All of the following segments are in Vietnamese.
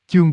Chương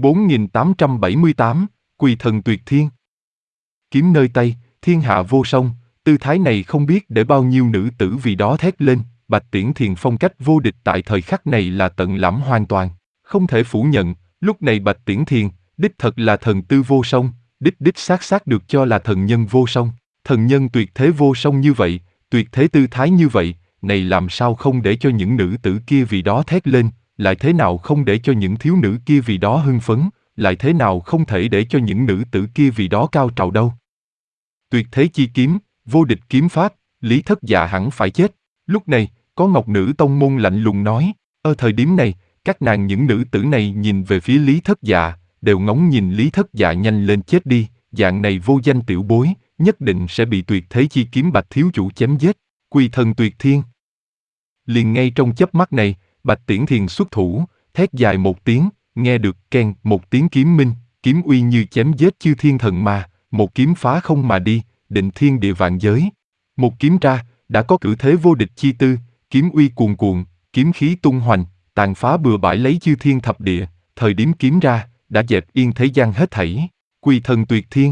4878, Quỳ thần tuyệt thiên. Kiếm nơi tay, thiên hạ vô song, tư thái này không biết để bao nhiêu nữ tử vì đó thét lên. Bạch Tiễn Thiền phong cách vô địch tại thời khắc này là tận lãm hoàn toàn. Không thể phủ nhận, lúc này Bạch Tiễn Thiền, đích thật là thần tư vô song, đích xác được cho là thần nhân vô song. Thần nhân tuyệt thế vô song như vậy, tuyệt thế tư thái như vậy, này làm sao không để cho những nữ tử kia vì đó thét lên, lại thế nào không để cho những thiếu nữ kia vì đó hưng phấn, lại thế nào không thể để cho những nữ tử kia vì đó cao trào đâu. Tuyệt thế chi kiếm, vô địch kiếm pháp, Lý Thất Dạ hẳn phải chết. Lúc này, có Ngọc Nữ Tông môn lạnh lùng nói, ở thời điểm này, các nàng những nữ tử này nhìn về phía Lý Thất Dạ, đều ngóng nhìn Lý Thất Dạ nhanh lên chết đi, dạng này vô danh tiểu bối, nhất định sẽ bị tuyệt thế chi kiếm Bạch thiếu chủ chém giết, quỳ thần tuyệt thiên. Liền ngay trong chớp mắt này, Bạch Tiễn Thiền xuất thủ, thét dài một tiếng, nghe được keng một tiếng kiếm minh, kiếm uy như chém giết chư thiên thần ma, một kiếm phá không mà đi, định thiên địa vạn giới. Một kiếm ra, đã có cử thế vô địch chi tư, kiếm uy cuồn cuộn, kiếm khí tung hoành, tàn phá bừa bãi lấy chư thiên thập địa, thời điểm kiếm ra, đã dẹp yên thế gian hết thảy, quỳ thần tuyệt thiên.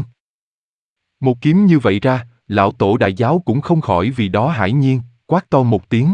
Một kiếm như vậy ra, lão tổ đại giáo cũng không khỏi vì đó hãi nhiên, quát to một tiếng.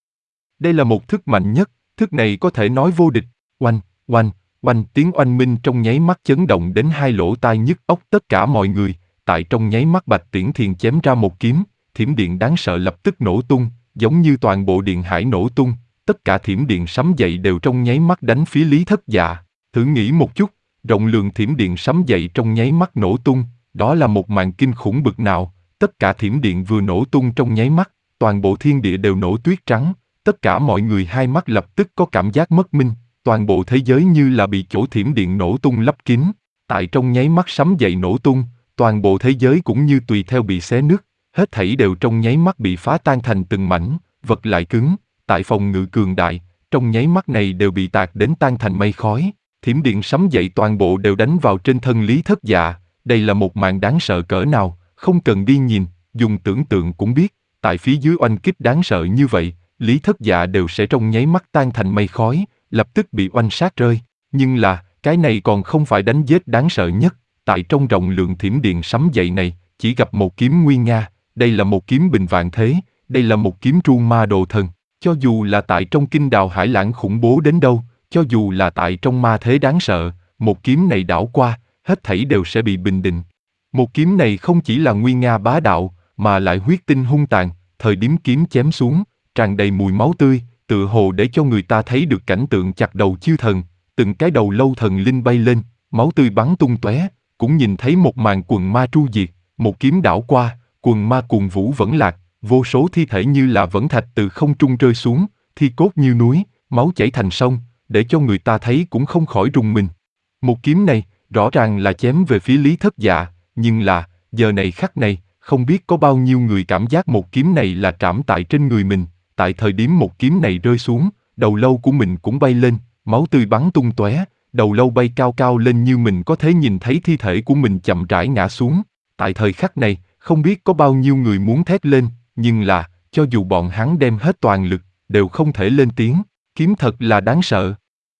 Đây là một thức mạnh nhất, thức này có thể nói vô địch, oanh, oanh, oanh, tiếng oanh minh trong nháy mắt chấn động đến hai lỗ tai nhức óc tất cả mọi người, tại trong nháy mắt Bạch Tiễn Thiền chém ra một kiếm, thiểm điện đáng sợ lập tức nổ tung, giống như toàn bộ điện hải nổ tung, tất cả thiểm điện sấm dậy đều trong nháy mắt đánh phía Lý Thất Dạ. Thử nghĩ một chút, rộng lượng thiểm điện sấm dậy trong nháy mắt nổ tung, đó là một màn kinh khủng bực nào, tất cả thiểm điện vừa nổ tung trong nháy mắt, toàn bộ thiên địa đều nổ tuyết trắng, tất cả mọi người hai mắt lập tức có cảm giác mất minh, toàn bộ thế giới như là bị chỗ thiểm điện nổ tung lấp kín, tại trong nháy mắt sấm dậy nổ tung, toàn bộ thế giới cũng như tùy theo bị xé nứt, hết thảy đều trong nháy mắt bị phá tan thành từng mảnh, vật lại cứng, tại phòng ngự cường đại, trong nháy mắt này đều bị tạc đến tan thành mây khói, thiểm điện sấm dậy toàn bộ đều đánh vào trên thân Lý Thất Dạ, đây là một màn đáng sợ cỡ nào, không cần đi nhìn, dùng tưởng tượng cũng biết, tại phía dưới oanh kích đáng sợ như vậy, Lý Thất Dạ đều sẽ trong nháy mắt tan thành mây khói, lập tức bị oanh sát rơi, nhưng là, cái này còn không phải đánh giết đáng sợ nhất, tại trong rộng lượng thiểm điện sấm dậy này, chỉ gặp một kiếm nguy nga, đây là một kiếm bình vạn thế, đây là một kiếm tru ma đồ thần, cho dù là tại trong kinh đào hải lãng khủng bố đến đâu, cho dù là tại trong ma thế đáng sợ, một kiếm này đảo qua, hết thảy đều sẽ bị bình định. Một kiếm này không chỉ là nguy nga bá đạo, mà lại huyết tinh hung tàn, thời điểm kiếm chém xuống, tràn đầy mùi máu tươi, tựa hồ để cho người ta thấy được cảnh tượng chặt đầu chư thần, từng cái đầu lâu thần linh bay lên, máu tươi bắn tung tóe, cũng nhìn thấy một màn quần ma tru diệt, một kiếm đảo qua, quần ma cuồng vũ vẫn lạc, vô số thi thể như là vẫn thạch từ không trung rơi xuống, thi cốt như núi, máu chảy thành sông, để cho người ta thấy cũng không khỏi rùng mình. Một kiếm này, rõ ràng là chém về phía Lý Thất Dạ, nhưng là, giờ này khắc này, không biết có bao nhiêu người cảm giác một kiếm này là trảm tại trên người mình, tại thời điểm một kiếm này rơi xuống, đầu lâu của mình cũng bay lên, máu tươi bắn tung tóe, đầu lâu bay cao cao lên như mình có thể nhìn thấy thi thể của mình chậm rãi ngã xuống. Tại thời khắc này, không biết có bao nhiêu người muốn thét lên, nhưng là, cho dù bọn hắn đem hết toàn lực, đều không thể lên tiếng, kiếm thật là đáng sợ.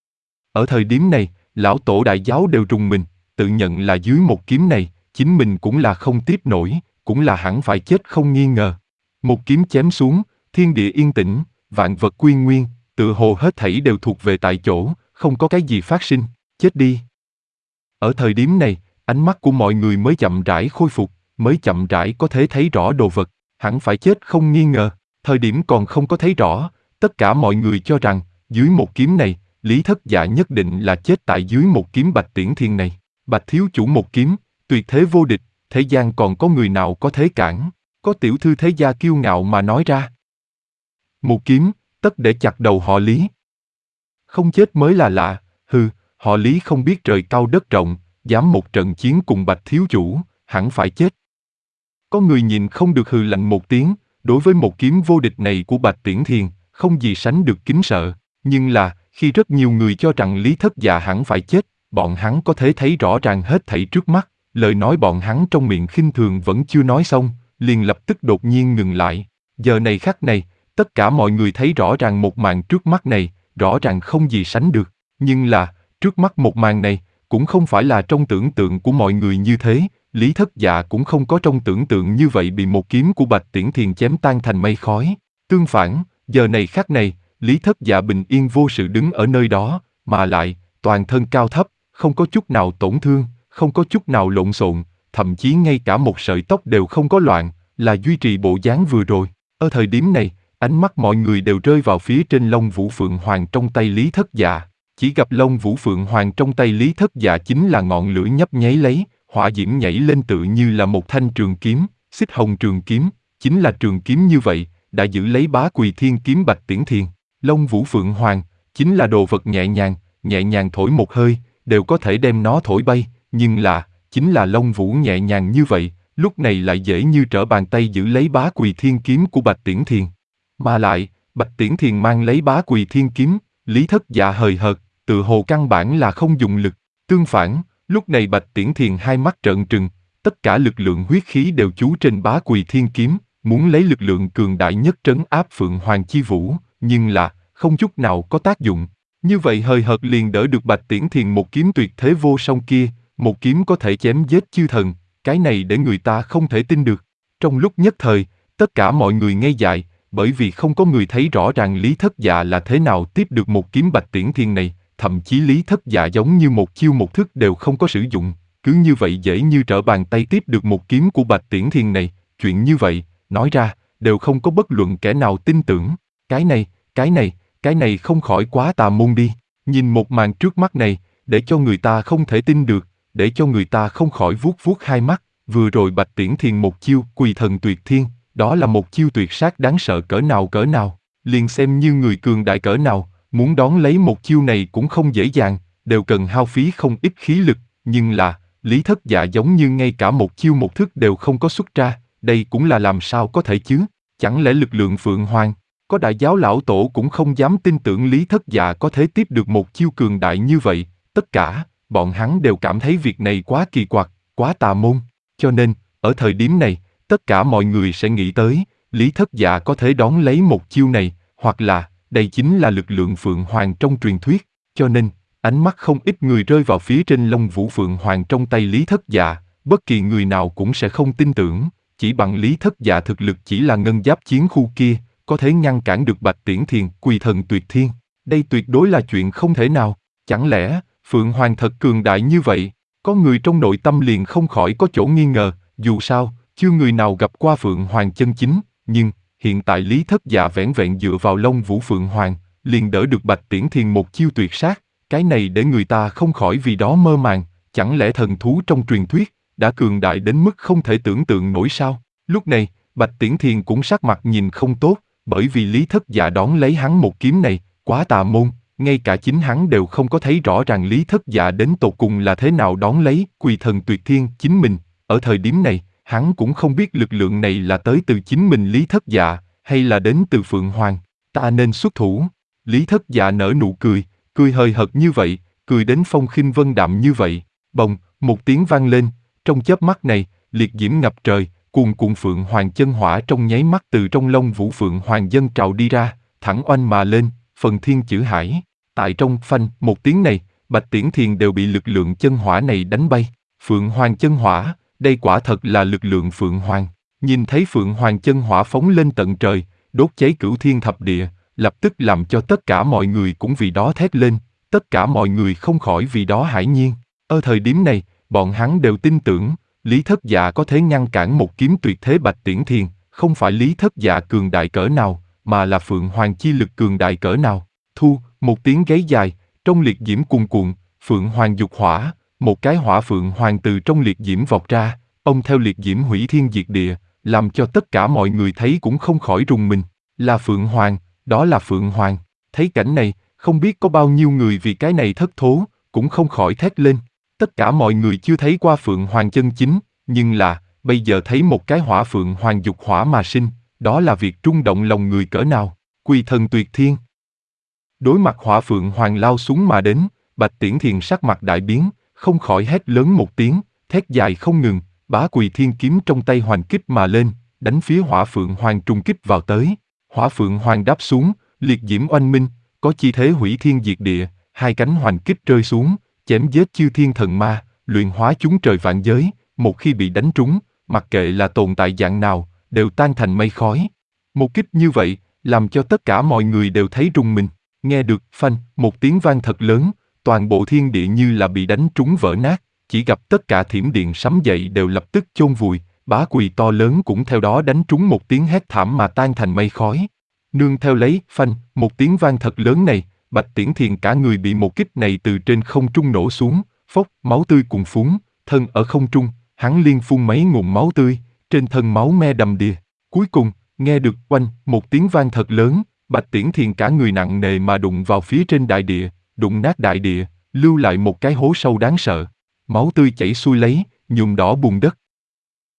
Ở thời điểm này, lão tổ đại giáo đều rùng mình, tự nhận là dưới một kiếm này, chính mình cũng là không tiếp nổi, cũng là hẳn phải chết không nghi ngờ. Một kiếm chém xuống, thiên địa yên tĩnh, vạn vật quy nguyên, tựa hồ hết thảy đều thuộc về tại chỗ, không có cái gì phát sinh, chết đi. Ở thời điểm này, ánh mắt của mọi người mới chậm rãi khôi phục, mới chậm rãi có thể thấy rõ đồ vật, hẳn phải chết không nghi ngờ. Thời điểm còn không có thấy rõ, tất cả mọi người cho rằng, dưới một kiếm này, Lý Thất Dạ nhất định là chết tại dưới một kiếm Bạch Tiễn Thiên này. Bạch thiếu chủ một kiếm, tuyệt thế vô địch, thế gian còn có người nào có thế cản, có tiểu thư thế gia kiêu ngạo mà nói ra. Một kiếm, tất để chặt đầu họ Lý. Không chết mới là lạ, hừ, họ Lý không biết trời cao đất rộng, dám một trận chiến cùng Bạch thiếu chủ, hẳn phải chết. Có người nhìn không được hừ lạnh một tiếng, đối với một kiếm vô địch này của Bạch Tiễn Thiền, không gì sánh được kính sợ, nhưng là, khi rất nhiều người cho rằng Lý Thất Dạ hẳn phải chết, bọn hắn có thể thấy rõ ràng hết thảy trước mắt, lời nói bọn hắn trong miệng khinh thường vẫn chưa nói xong, liền lập tức đột nhiên ngừng lại. Giờ này khắc này, tất cả mọi người thấy rõ ràng một màn trước mắt này, rõ ràng không gì sánh được, nhưng là, Trước mắt một màn này, cũng không phải là trong tưởng tượng của mọi người như thế, Lý Thất Dạ cũng không có trong tưởng tượng như vậy bị một kiếm của Bạch Tiễn Thiền chém tan thành mây khói. Tương phản, giờ này khắc này, Lý Thất Dạ bình yên vô sự đứng ở nơi đó, mà lại, toàn thân cao thấp, không có chút nào tổn thương, không có chút nào lộn xộn, thậm chí ngay cả một sợi tóc đều không có loạn, là duy trì bộ dáng vừa rồi. Ở thời điểm này, ánh mắt mọi người đều rơi vào phía trên lông vũ phượng hoàng trong tay Lý Thất Dạ. Chỉ gặp lông vũ phượng hoàng trong tay Lý Thất Dạ chính là ngọn lửa nhấp nháy lấy, hỏa diễm nhảy lên tự như là một thanh trường kiếm, xích hồng trường kiếm, chính là trường kiếm như vậy, đã giữ lấy Bá Quỳ Thiên kiếm Bạch Tiễn Thiền. Lông vũ phượng hoàng, chính là đồ vật nhẹ nhàng thổi một hơi, đều có thể đem nó thổi bay, nhưng là, chính là lông vũ nhẹ nhàng như vậy, lúc này lại dễ như trở bàn tay giữ lấy Bá Quỳ Thiên kiếm của Bạch Tiễn Thiền. Mà lại, Bạch Tiễn Thiền mang lấy Bá Quỳ Thiên kiếm, Lý Thất Dạ hời hợt, tự hồ căn bản là không dùng lực. Tương phản, lúc này Bạch Tiễn Thiền hai mắt trợn trừng, tất cả lực lượng huyết khí đều chú trên Bá Quỳ Thiên kiếm, muốn lấy lực lượng cường đại nhất trấn áp Phượng Hoàng Chi Vũ, nhưng là, không chút nào có tác dụng. Như vậy hời hợt liền đỡ được Bạch Tiễn Thiền một kiếm tuyệt thế vô song kia, một kiếm có thể chém giết chư thần, cái này để người ta không thể tin được. Trong lúc nhất thời, tất cả mọi người ngây dại, bởi vì không có người thấy rõ ràng Lý Thất Dạ là thế nào tiếp được một kiếm Bạch Tiễn Thiền này, thậm chí Lý Thất Dạ giống như một chiêu một thức đều không có sử dụng, cứ như vậy dễ như trở bàn tay tiếp được một kiếm của Bạch Tiễn Thiền này, chuyện như vậy, nói ra, đều không có bất luận kẻ nào tin tưởng. Cái này không khỏi quá tà môn đi. Nhìn một màn trước mắt này, để cho người ta không thể tin được, để cho người ta không khỏi vuốt vuốt hai mắt. Vừa rồi Bạch Tiễn Thiền một chiêu Quỳ Thần Tuyệt Thiên, đó là một chiêu tuyệt sát đáng sợ cỡ nào, liền xem như người cường đại cỡ nào, muốn đón lấy một chiêu này cũng không dễ dàng, đều cần hao phí không ít khí lực, nhưng là, Lý Thất Dạ giống như ngay cả một chiêu một thức đều không có xuất ra, đây cũng là làm sao có thể chứ, chẳng lẽ lực lượng Phượng Hoàng, có Đại Giáo lão tổ cũng không dám tin tưởng Lý Thất Dạ có thể tiếp được một chiêu cường đại như vậy, tất cả, bọn hắn đều cảm thấy việc này quá kỳ quặc, quá tà môn, cho nên, ở thời điểm này, tất cả mọi người sẽ nghĩ tới, Lý Thất Dạ có thể đón lấy một chiêu này, hoặc là, đây chính là lực lượng Phượng Hoàng trong truyền thuyết, cho nên, ánh mắt không ít người rơi vào phía trên lông vũ Phượng Hoàng trong tay Lý Thất Dạ, bất kỳ người nào cũng sẽ không tin tưởng, chỉ bằng Lý Thất Dạ thực lực chỉ là ngân giáp chiến khu kia, có thể ngăn cản được Bạch Tiễn Thiền Quỳ Thần Tuyệt Thiên, đây tuyệt đối là chuyện không thể nào, chẳng lẽ, Phượng Hoàng thật cường đại như vậy, có người trong nội tâm liền không khỏi có chỗ nghi ngờ, dù sao, chưa người nào gặp qua Phượng Hoàng chân chính, nhưng, hiện tại Lý Thất Dạ vẻn vẹn dựa vào lông vũ Phượng Hoàng, liền đỡ được Bạch Tiễn Thiền một chiêu tuyệt sát, cái này để người ta không khỏi vì đó mơ màng, chẳng lẽ thần thú trong truyền thuyết, đã cường đại đến mức không thể tưởng tượng nổi sao? Lúc này, Bạch Tiễn Thiền cũng sắc mặt nhìn không tốt, bởi vì Lý Thất Dạ đón lấy hắn một kiếm này, quá tà môn, ngay cả chính hắn đều không có thấy rõ ràng Lý Thất Dạ đến tột cùng là thế nào đón lấy Quỳ Thần Tuyệt Thiên chính mình, ở thời điểm này, hắn cũng không biết lực lượng này là tới từ chính mình Lý Thất Dạ, hay là đến từ Phượng Hoàng, ta nên xuất thủ. Lý Thất Dạ nở nụ cười, cười hời hợt như vậy, cười đến phong khinh vân đạm như vậy, bồng, một tiếng vang lên, trong chớp mắt này, liệt diễm ngập trời, cuồn cuộn Phượng Hoàng chân hỏa trong nháy mắt từ trong lông vũ Phượng Hoàng dâng trào đi ra, thẳng oanh mà lên, phần thiên chữ hải, tại trong phanh một tiếng này, Bạch Tiễn Thiền đều bị lực lượng chân hỏa này đánh bay, Phượng Hoàng chân hỏa, đây quả thật là lực lượng Phượng Hoàng, nhìn thấy Phượng Hoàng chân hỏa phóng lên tận trời, đốt cháy cửu thiên thập địa, lập tức làm cho tất cả mọi người cũng vì đó thét lên, tất cả mọi người không khỏi vì đó hãi nhiên. Ở thời điểm này, bọn hắn đều tin tưởng, Lý Thất Dạ có thể ngăn cản một kiếm tuyệt thế Bạch Tiễn Thiền, không phải Lý Thất Dạ cường đại cỡ nào, mà là Phượng Hoàng chi lực cường đại cỡ nào. Thu, một tiếng gáy dài, trong liệt diễm cuồn cuộn, Phượng Hoàng dục hỏa, một cái hỏa Phượng Hoàng từ trong liệt diễm vọt ra, ông theo liệt diễm hủy thiên diệt địa, làm cho tất cả mọi người thấy cũng không khỏi rùng mình. Là Phượng Hoàng, đó là Phượng Hoàng. Thấy cảnh này, không biết có bao nhiêu người vì cái này thất thố, cũng không khỏi thét lên. Tất cả mọi người chưa thấy qua Phượng Hoàng chân chính, nhưng là, bây giờ thấy một cái hỏa Phượng Hoàng dục hỏa mà sinh, đó là việc rung động lòng người cỡ nào. Quỳ Thần Tuyệt Thiên. Đối mặt hỏa Phượng Hoàng lao xuống mà đến, Bạch Tiễn Thiền sắc mặt đại biến, không khỏi hét lớn một tiếng, thét dài không ngừng, Bá Quỳ Thiên kiếm trong tay hoành kích mà lên, đánh phía hỏa Phượng Hoàng trùng kích vào tới. Hỏa Phượng Hoàng đáp xuống, liệt diễm oanh minh, có chi thế hủy thiên diệt địa, hai cánh hoành kích rơi xuống, chém giết chư thiên thần ma, luyện hóa chúng trời vạn giới, một khi bị đánh trúng, mặc kệ là tồn tại dạng nào, đều tan thành mây khói. Một kích như vậy, làm cho tất cả mọi người đều thấy rùng mình. Nghe được phanh, một tiếng vang thật lớn, toàn bộ thiên địa như là bị đánh trúng vỡ nát, chỉ gặp tất cả thiểm điện sấm dậy đều lập tức chôn vùi, bá quỳ to lớn cũng theo đó đánh trúng một tiếng hét thảm mà tan thành mây khói. Nương theo lấy phanh, một tiếng vang thật lớn này, Bạch Tiễn Thiền cả người bị một kích này từ trên không trung nổ xuống, phốc, máu tươi cuồn phún, thân ở không trung, hắn liên phun mấy ngụm máu tươi, trên thân máu me đầm đìa. Cuối cùng, nghe được oanh, một tiếng vang thật lớn, Bạch Tiễn Thiền cả người nặng nề mà đụng vào phía trên đại địa, đụng nát đại địa, lưu lại một cái hố sâu đáng sợ. Máu tươi chảy xuôi lấy, nhuộm đỏ bùn đất.